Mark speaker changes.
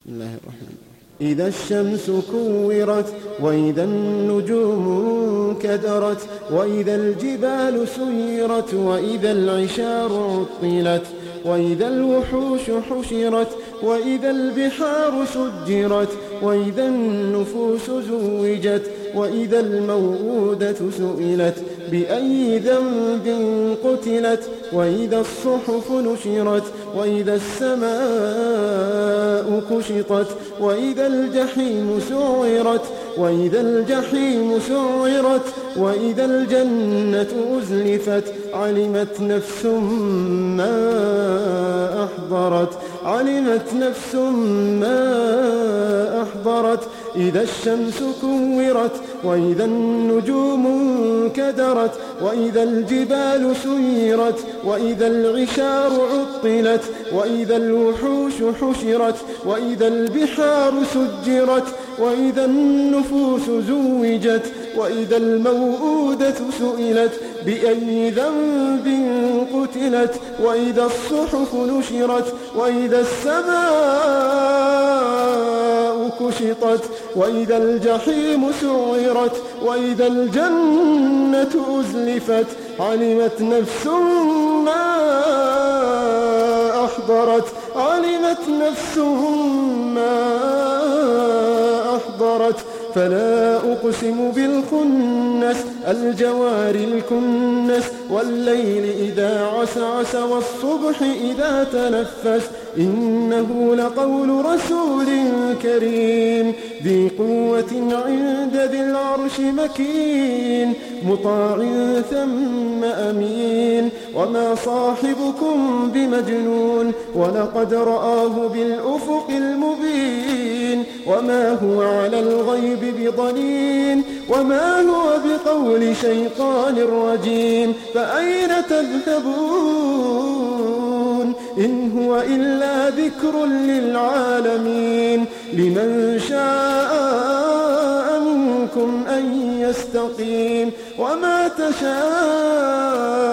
Speaker 1: بسم الله الرحمن الرحيم. إذا الشمس كورت وإذا النجوم كدرت وإذا الجبال سيرت وإذا العشار عطلت وإذا الوحوش حشرت وإذا البحار سجرت وإذا النفوس زوجت وإذا الموءودة سئلت بأي ذنب قتلت وإذا الصحف نشرت وإذا السماء كشطت وإذا الجحيم سعرت وإذا الجحيم سعرت وإذا الجنة أزلفت علمت نفس ما أحضرت علمت نفس ما أحضرت. إذا الشمس كورت وإذا النجوم كدرت وإذا الجبال سيرت وإذا العشار عطلت وإذا الوحوش حشرت وإذا البحار سجرت وإذا النفوس زوجت وإذا الموءودة سئلت بأي ذنب قتلت وإذا الصحف نشرت وإذا السماء كشطت وإذا الجحيم سعرت وإذا الجنة أزلفت علمت نفس ما أحضرت علمت نفس ما أحضرت. فلا أقسم بالخنس الجوار الكنس والليل إذا عسعس والصبح إذا تنفس إنه لقول رسول كريم ذي قوة عند ذي العرش مكين مطاع ثم أمين وما صاحبكم بمجنون ولقد رآه بالأفق المبين وما هو على الغيب بضنين وما هو بقول شيطان رجيم فأين تذهبون إن هو إلا ذكر للعالمين لمن شاء منكم أن يستقيم وما تشاءون